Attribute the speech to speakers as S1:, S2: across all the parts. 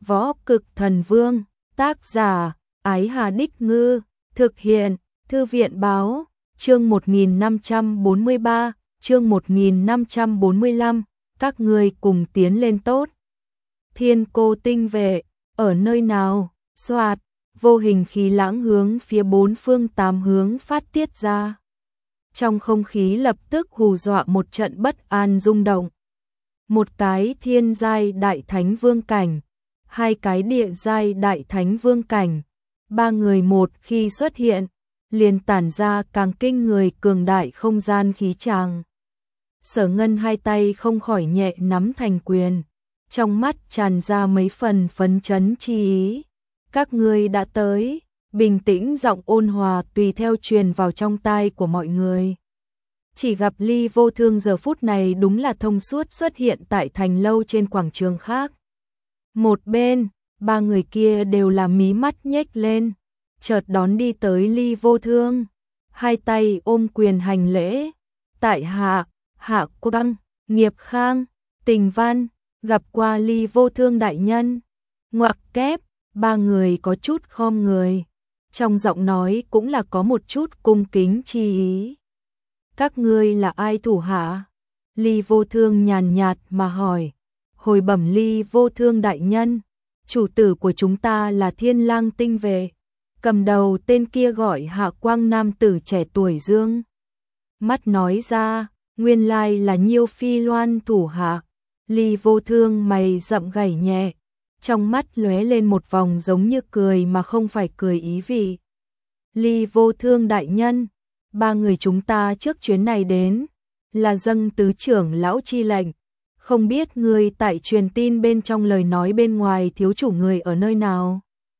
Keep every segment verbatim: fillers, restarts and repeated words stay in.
S1: Võ Cực Thần Vương, tác giả, Ái Hà Đích Ngư, thực hiện, Thư viện Báo, chương một nghìn năm trăm bốn mươi ba, chương một nghìn năm trăm bốn mươi lăm, các ngươi cùng tiến lên tốt. Thiên Cô Tinh Vệ, ở nơi nào? Soạt, vô hình khí lãng hướng phía bốn phương tám hướng phát tiết ra. Trong không khí lập tức hù dọa một trận bất an rung động. Một cái thiên giai đại thánh vương cảnh, hai cái địa giai đại thánh vương cảnh, ba người một khi xuất hiện, liền tản ra càng kinh người cường đại không gian khí tràng. Sở Ngân hai tay không khỏi nhẹ nắm thành quyền, trong mắt tràn ra mấy phần phấn chấn chi ý. Các ngươi đã tới, bình tĩnh giọng ôn hòa tùy theo truyền vào trong tai của mọi người. Chỉ gặp Ly Vô Thương giờ phút này đúng là thông suốt xuất hiện tại thành lâu trên quảng trường khác. Một bên, ba người kia đều là mí mắt nhếch lên, chợt đón đi tới Ly Vô Thương, hai tay ôm quyền hành lễ. Tại hạ, Hạ Quang, Nghiệp Khang, Tình Văn, gặp qua Ly Vô Thương đại nhân. Ngoặc kép, ba người có chút khom người, trong giọng nói cũng là có một chút cung kính chi ý. Các ngươi là ai thủ hạ? Ly Vô Thương nhàn nhạt mà hỏi. Hồi bẩm Ly Vô Thương đại nhân, chủ tử của chúng ta là Thiên Lang Tinh Vệ, cầm đầu tên kia gọi Hạ Quang nam tử trẻ tuổi dương mắt nói ra, nguyên lai là Nhiêu Phi Loan thủ hạ. Ly Vô Thương mày rậm gảy nhẹ, trong mắt lóe lên một vòng giống như cười mà không phải cười ý vị. Ly Vô Thương đại nhân, ba người chúng ta trước chuyến này đến là dâng tứ trưởng lão chi lệnh, không biết người tại truyền tin bên trong lời nói bên ngoài thiếu chủ người ở nơi nào.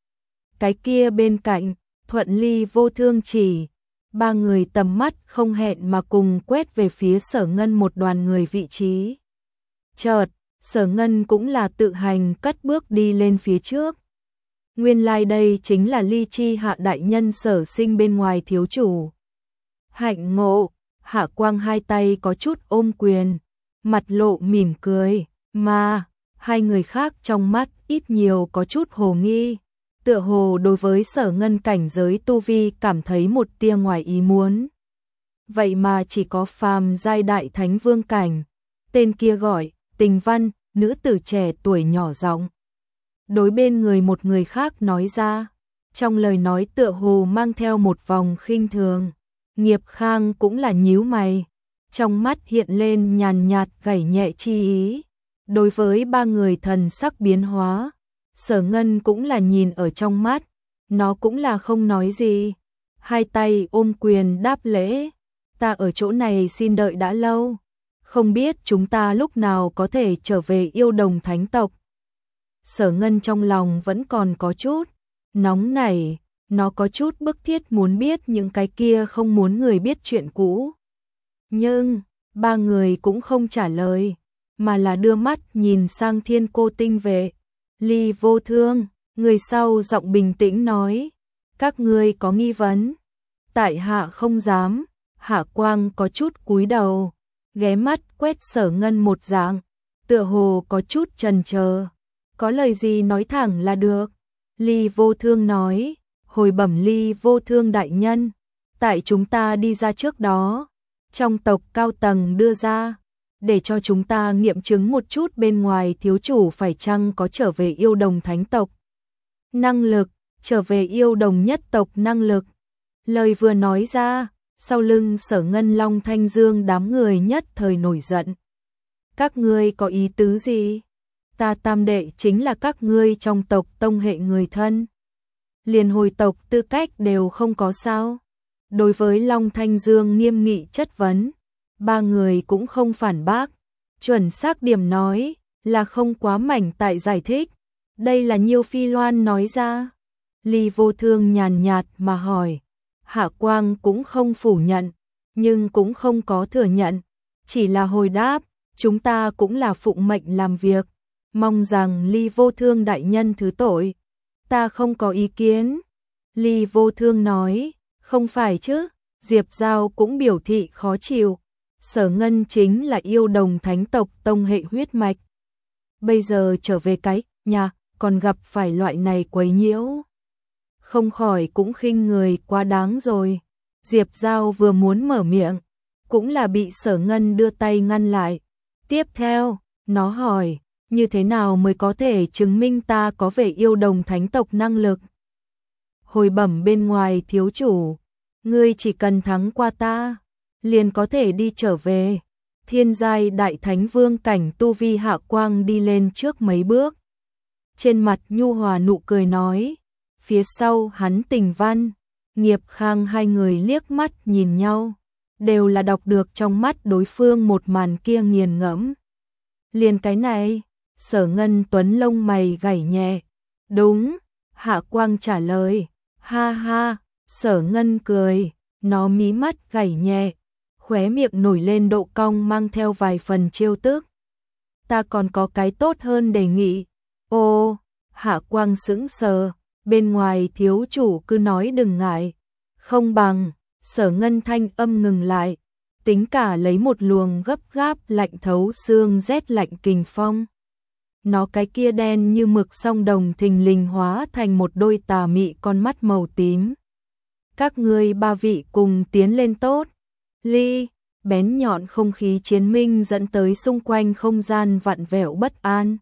S1: Cái kia bên cạnh, thuận Ly Vô Thương chỉ, ba người tầm mắt không hẹn mà cùng quét về phía Sở Ngân một đoàn người vị trí. Chợt, Sở Ngân cũng là tự hành cất bước đi lên phía trước. Nguyên lai like đây chính là Ly Chi Hạ đại nhân Sở Sinh bên ngoài thiếu chủ. Hạnh ngộ, Hạ Quang hai tay có chút ôm quyền, mặt lộ mỉm cười, mà hai người khác trong mắt ít nhiều có chút hồ nghi, tựa hồ đối với Sở Ngân cảnh giới tu vi cảm thấy một tia ngoài ý muốn. Vậy mà chỉ có phàm giai đại thánh vương cảnh, tên kia gọi Tình Văn, nữ tử trẻ tuổi nhỏ giọng đối bên người một người khác nói ra, trong lời nói tựa hồ mang theo một vòng khinh thường. Nghiệp Khang cũng là nhíu mày, trong mắt hiện lên nhàn nhạt gảy nhẹ chi ý. Đối với ba người thần sắc biến hóa, Sở Ngân cũng là nhìn ở trong mắt, nó cũng là không nói gì, hai tay ôm quyền đáp lễ. Ta ở chỗ này xin đợi đã lâu, không biết chúng ta lúc nào có thể trở về Yêu Đồng Thánh tộc. Sở Ngân trong lòng vẫn còn có chút nóng nảy, nó có chút bức thiết muốn biết những cái kia không muốn người biết chuyện cũ. Nhưng, ba người cũng không trả lời, mà là đưa mắt nhìn sang Thiên Cô Tinh Vệ. Ly Vô Thương, người sau giọng bình tĩnh nói, các ngươi có nghi vấn? Tại hạ không dám. Hạ Quang có chút cúi đầu, ghé mắt quét Sở Ngân một dạng, tựa hồ có chút chần chờ. Có lời gì nói thẳng là được. Ly Vô Thương nói, hồi bẩm Ly Vô Thương đại nhân, tại chúng ta đi ra trước đó, trong tộc cao tầng đưa ra, để cho chúng ta nghiệm chứng một chút bên ngoài thiếu chủ phải chăng có trở về Yêu Đồng Thánh tộc. Năng lực, trở về Yêu Đồng nhất tộc năng lực. Lời vừa nói ra, sau lưng Sở Ngân Long Thanh Dương đám người nhất thời nổi giận. Các ngươi có ý tứ gì? Ta tam đệ chính là các ngươi trong tộc tông hệ người thân, liền hồi tộc tư cách đều không có sao? Đối với Long Thanh Dương nghiêm nghị chất vấn, ba người cũng không phản bác, chuẩn xác điểm nói là không quá mảnh tại giải thích. Đây là Nhiêu Phi Loan nói ra. Ly Vô Thương nhàn nhạt mà hỏi. Hạ Quang cũng không phủ nhận, nhưng cũng không có thừa nhận, chỉ là hồi đáp, chúng ta cũng là phụng mệnh làm việc, mong rằng Ly Vô Thương đại nhân thứ tội. Ta không có ý kiến. Ly Vô Thương nói, không phải chứ? Diệp Giao cũng biểu thị khó chịu. Sở Ngân chính là Yêu Đồng Thánh tộc tông hệ huyết mạch, bây giờ trở về cái nhà còn gặp phải loại này quấy nhiễu. Không khỏi cũng khinh người quá đáng rồi. Diệp Giao vừa muốn mở miệng, cũng là bị Sở Ngân đưa tay ngăn lại. Tiếp theo, nó hỏi, như thế nào mới có thể chứng minh ta có vẻ yêu đồng thánh tộc năng lực? Hồi bẩm bên ngoài thiếu chủ, ngươi chỉ cần thắng qua ta, liền có thể đi trở về. Thiên giai đại thánh vương cảnh tu vi Hạ Quang đi lên trước mấy bước. Trên mặt nhu hòa nụ cười nói, phía sau hắn Tình Văn, Nghiệp Khang hai người liếc mắt nhìn nhau, đều là đọc được trong mắt đối phương một màn kia nghiền ngẫm. Liền cái này, Sở Ngân Tuấn lông mày gảy nhẹ. Đúng, Hạ Quang trả lời. Ha ha, Sở Ngân cười, nó mí mắt gảy nhẹ, khóe miệng nổi lên độ cong mang theo vài phần trêu tức. Ta còn có cái tốt hơn đề nghị. Ô, Hạ Quang sững sờ, bên ngoài thiếu chủ cứ nói đừng ngại. Không bằng, Sở Ngân thanh âm ngừng lại, tính cả lấy một luồng gấp gáp lạnh thấu xương rét lạnh kình phong. Nó cái kia đen như mực song đồng thình lình hóa thành một đôi tà mị con mắt màu tím. Các ngươi ba vị cùng tiến lên tốt. Ly, bén nhọn không khí chiến minh dẫn tới xung quanh không gian vặn vẹo bất an.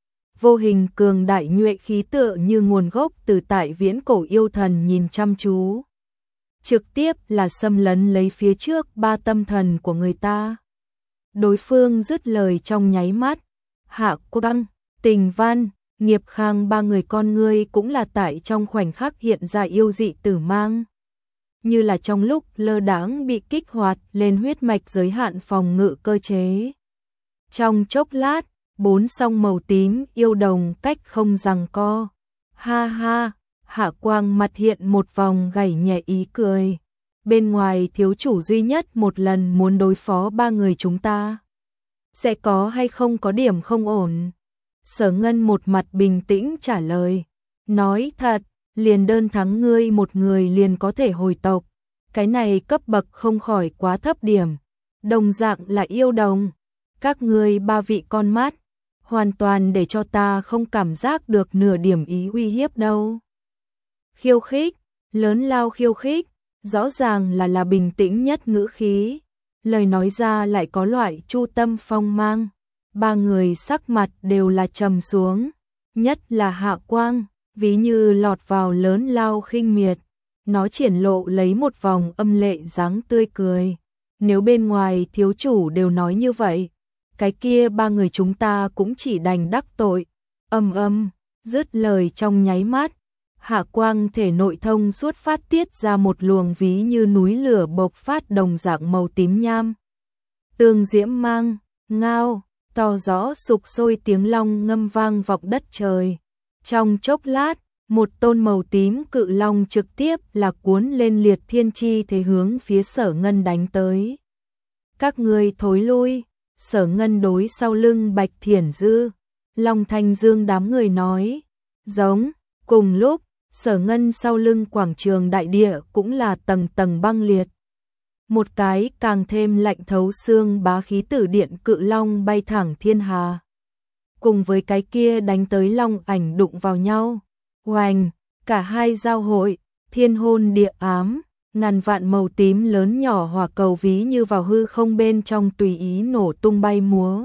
S1: Vô hình cường đại nhuệ khí tựa như nguồn gốc từ tại viễn cổ yêu thần nhìn chăm chú. Trực tiếp là xâm lấn lấy phía trước ba tâm thần của người ta. Đối phương dứt lời trong nháy mắt. Hạ Quang, Tình Văn, Nghiệp Khang ba người con ngươi cũng là tại trong khoảnh khắc hiện ra yêu dị tử mang. Như là trong lúc lơ đãng bị kích hoạt lên huyết mạch giới hạn phòng ngự cơ chế. Trong chốc lát, bốn song màu tím yêu đồng cách không giằng co. Ha ha, Hạ Quang mặt hiện một vòng gảy nhẹ ý cười. Bên ngoài thiếu chủ duy nhất một lần muốn đối phó ba người chúng ta. Sẽ có hay không có điểm không ổn? Sở Ngân một mặt bình tĩnh trả lời. Nói thật, liền đơn thắng ngươi một người liền có thể hồi tộc. Cái này cấp bậc không khỏi quá thấp điểm. Đồng dạng là yêu đồng. Các ngươi ba vị con mắt, hoàn toàn để cho ta không cảm giác được nửa điểm ý uy hiếp đâu. Khiêu khích, lớn lao khiêu khích, rõ ràng là là bình tĩnh nhất ngữ khí. Lời nói ra lại có loại chu tâm phong mang. Ba người sắc mặt đều là trầm xuống. Nhất là Hạ Quang, ví như lọt vào lớn lao khinh miệt. Nó triển lộ lấy một vòng âm lệ dáng tươi cười. Nếu bên ngoài thiếu chủ đều nói như vậy, cái kia ba người chúng ta cũng chỉ đành đắc tội. Âm âm, dứt lời trong nháy mắt. Hạ Quang thể nội thông suốt phát tiết ra một luồng ví như núi lửa bộc phát đồng dạng màu tím nham. Tương diễm mang, ngao, to rõ sục sôi tiếng long ngâm vang vọng đất trời. Trong chốc lát, một tôn màu tím cự long trực tiếp là cuốn lên liệt thiên chi thế hướng phía Sở Ngân đánh tới. Các ngươi thối lui, Sở Ngân đối sau lưng Bạch Thiển Dư, Long Thanh Dương đám người nói. Giống, cùng lúc, Sở Ngân sau lưng quảng trường đại địa cũng là tầng tầng băng liệt. Một cái càng thêm lạnh thấu xương bá khí tử điện cự long bay thẳng thiên hà. Cùng với cái kia đánh tới long ảnh đụng vào nhau. Oành, cả hai giao hội, thiên hôn địa ám, ngàn vạn màu tím lớn nhỏ hỏa cầu ví như vào hư không bên trong tùy ý nổ tung bay múa.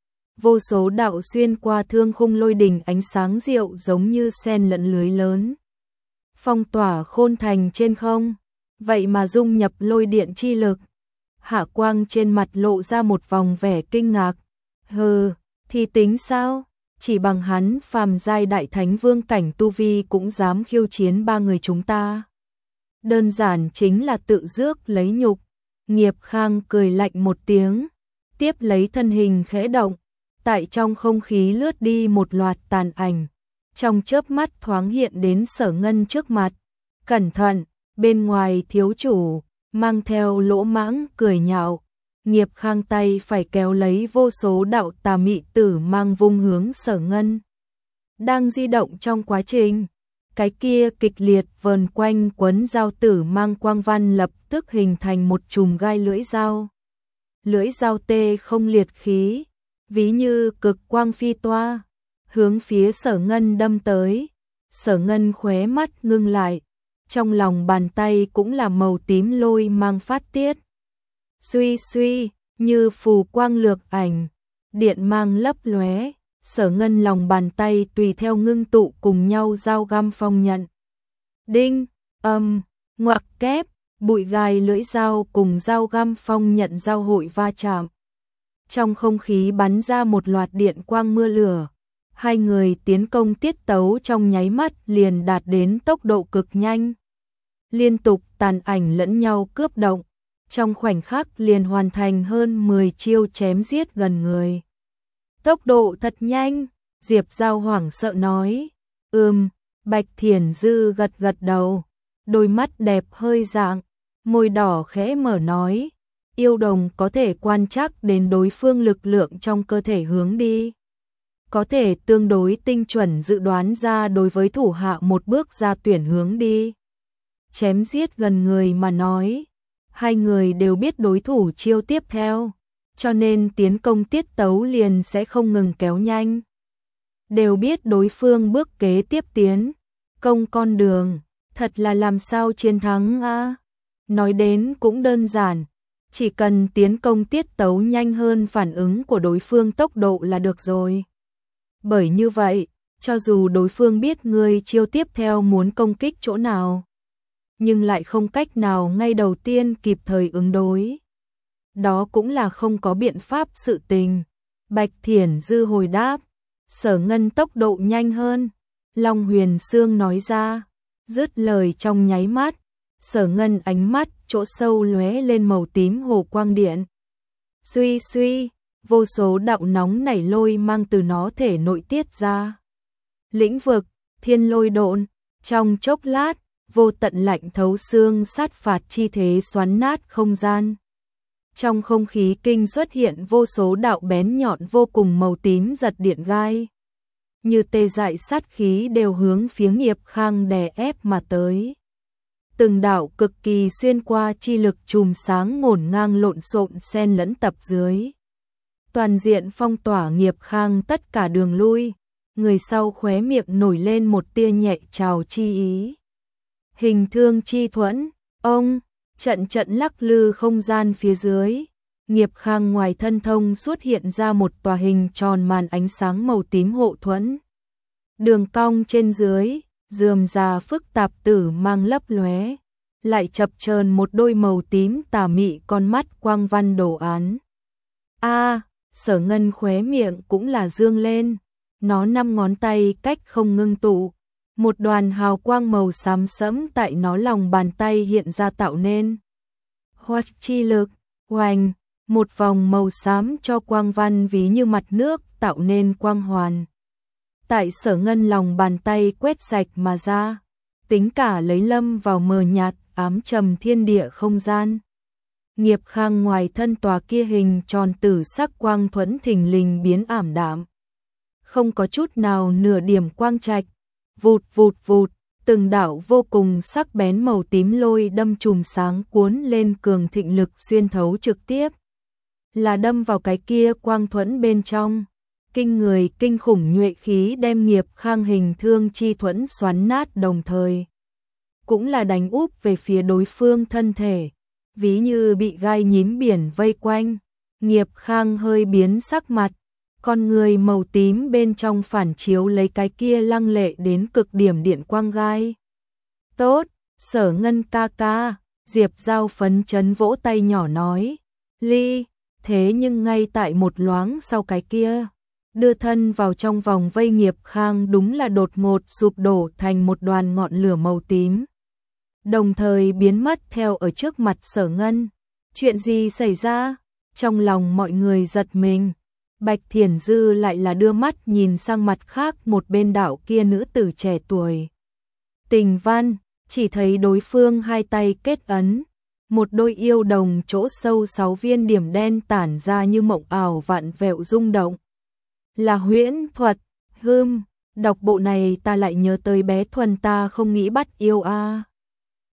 S1: Vô số đạo xuyên qua thương khung lôi đình ánh sáng diệu giống như sen lẫn lưới lớn. Phong tỏa khôn thành trên không, vậy mà dung nhập lôi điện chi lực. Hạ Quang trên mặt lộ ra một vòng vẻ kinh ngạc. Hừ, thì tính sao? Chỉ bằng hắn phàm giai đại thánh vương cảnh tu vi cũng dám khiêu chiến ba người chúng ta. Đơn giản chính là tự rước lấy nhục. Nghiệp Khang cười lạnh một tiếng, tiếp lấy thân hình khẽ động, tại trong không khí lướt đi một loạt tàn ảnh. Trong chớp mắt thoáng hiện đến Sở Ngân trước mặt. Cẩn thận, bên ngoài thiếu chủ, mang theo lỗ mãng cười nhạo. Nghiệp Khang tay phải kéo lấy vô số đạo tà mị tử mang vung hướng Sở Ngân. Đang di động trong quá trình, cái kia kịch liệt vờn quanh quấn dao tử mang quang văn lập tức hình thành một chùm gai lưỡi dao. Lưỡi dao tê không liệt khí, ví như cực quang phi toa. hướng phía Sở Ngân đâm tới. Sở Ngân khóe mắt ngưng lại, trong lòng bàn tay cũng là màu tím lôi mang phát tiết. Suy suy, như phù quang lược ảnh, điện mang lấp lóe, Sở Ngân lòng bàn tay tùy theo ngưng tụ cùng nhau dao găm phong nhận. Đinh, âm, ngoặc kép, bụi gai lưỡi dao cùng dao găm phong nhận giao hội va chạm. Trong không khí bắn ra một loạt điện quang mưa lửa. Hai người tiến công tiết tấu trong nháy mắt liền đạt đến tốc độ cực nhanh. Liên tục tàn ảnh lẫn nhau cướp động, trong khoảnh khắc liền hoàn thành hơn mười chiêu chém giết gần người. Tốc độ thật nhanh, Diệp Giao hoảng sợ nói. Ừm, Bạch Thiển Dư gật gật đầu, đôi mắt đẹp hơi dạng, môi đỏ khẽ mở nói. Yêu đồng có thể quan trắc đến đối phương lực lượng trong cơ thể hướng đi. Có thể tương đối tinh chuẩn dự đoán ra đối với thủ hạ một bước ra tuyển hướng đi. Chém giết gần người mà nói, hai người đều biết đối thủ chiêu tiếp theo, cho nên tiến công tiết tấu liền sẽ không ngừng kéo nhanh. Đều biết đối phương bước kế tiếp tiến, công con đường, thật là làm sao chiến thắng a? Nói đến cũng đơn giản, chỉ cần tiến công tiết tấu nhanh hơn phản ứng của đối phương tốc độ là được rồi. Bởi như vậy, cho dù đối phương biết người chiêu tiếp theo muốn công kích chỗ nào, nhưng lại không cách nào ngay đầu tiên kịp thời ứng đối. Đó cũng là không có biện pháp sự tình. Bạch Thiển Dư hồi đáp, Sở Ngân tốc độ nhanh hơn. Long Huyền Sương nói ra, dứt lời trong nháy mắt, Sở Ngân ánh mắt chỗ sâu lóe lên màu tím hồ quang điện. Suy suy, vô số đạo nóng nảy lôi mang từ nó thể nội tiết ra. Lĩnh vực, thiên lôi độn, trong chốc lát, vô tận lạnh thấu xương sát phạt chi thế xoắn nát không gian. Trong không khí kinh xuất hiện vô số đạo bén nhọn vô cùng màu tím giật điện gai. Như tê dại sát khí đều hướng phía Nghiệp Khang đè ép mà tới. Từng đạo cực kỳ xuyên qua chi lực chùm sáng ngổn ngang lộn xộn xen lẫn tập dưới. Toàn diện phong tỏa Nghiệp Khang tất cả đường lui, người sau khóe miệng nổi lên một tia nhẹ trào chi ý. Hình thương chi thuẫn, ông, trận trận lắc lư không gian phía dưới. Nghiệp Khang ngoài thân thông xuất hiện ra một tòa hình tròn màn ánh sáng màu tím hộ thuẫn. Đường cong trên dưới, rườm rà phức tạp tử mang lấp lóe, lại chập chờn một đôi màu tím tà mị con mắt quang văn đồ án. A, Sở Ngân khóe miệng cũng là dương lên, nó năm ngón tay cách không ngưng tụ, một đoàn hào quang màu xám sẫm tại nó lòng bàn tay hiện ra tạo nên. Hoa chi lực, hoành, một vòng màu xám cho quang văn ví như mặt nước tạo nên quang hoàn. Tại Sở Ngân lòng bàn tay quét sạch mà ra, tính cả lấy lâm vào mờ nhạt ám trầm thiên địa không gian. Nghiệp Khang ngoài thân tòa kia hình tròn tử sắc quang thuẫn thình lình biến ảm đạm. Không có chút nào nửa điểm quang trạch, vụt vụt vụt, từng đạo vô cùng sắc bén màu tím lôi đâm chùm sáng cuốn lên cường thịnh lực xuyên thấu trực tiếp. Là đâm vào cái kia quang thuẫn bên trong. Kinh người kinh khủng nhuệ khí đem Nghiệp Khang hình thương chi thuẫn xoắn nát đồng thời. Cũng là đánh úp về phía đối phương thân thể. Ví như bị gai nhím biển vây quanh. Nghiệp Khang hơi biến sắc mặt. Con người màu tím bên trong phản chiếu lấy cái kia lăng lệ đến cực điểm điện quang gai. Tốt, Sở Ngân ca ca, Diệp Giao phấn chấn vỗ tay nhỏ nói. Ly, thế nhưng ngay tại một loáng sau cái kia, đưa thân vào trong vòng vây Nghiệp Khang đúng là đột ngột sụp đổ thành một đoàn ngọn lửa màu tím. Đồng thời biến mất theo ở trước mặt Sở Ngân. Chuyện gì xảy ra? Trong lòng mọi người giật mình. Bạch Thiển Dư lại là đưa mắt nhìn sang mặt khác một bên đảo kia nữ tử trẻ tuổi. Tình Văn, chỉ thấy đối phương hai tay kết ấn, một đôi yêu đồng chỗ sâu sáu viên điểm đen tản ra như mộng ảo vạn vẹo rung động. Là huyễn thuật, hưm, đọc bộ này ta lại nhớ tới bé Thuần ta không nghĩ bắt yêu a.